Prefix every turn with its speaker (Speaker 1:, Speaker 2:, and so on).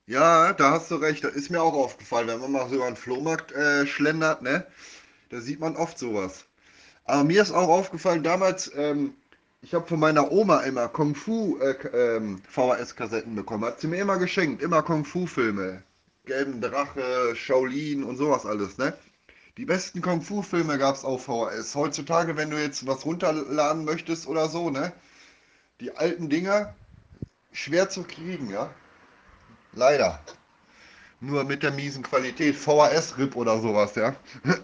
Speaker 1: Ja, da hast du recht. Das ist mir auch aufgefallen, wenn man mal so über den Flohmarkt schlendert, ne? Da sieht man oft sowas. Aber mir ist auch aufgefallen, damals, ich habe von meiner Oma immer Kung Fu VHS-Kassetten bekommen. Hat sie mir immer geschenkt, immer Kung Fu-Filme. Gelben Drache, Shaolin und sowas alles, ne? Die besten Kung Fu-Filme gab es auf VHS. Heutzutage, wenn du jetzt was runterladen möchtest oder so, ne? Die alten Dinger, schwer zu kriegen, ja? Leider. Nur mit der miesen Qualität, VHS-RIP oder sowas, ja?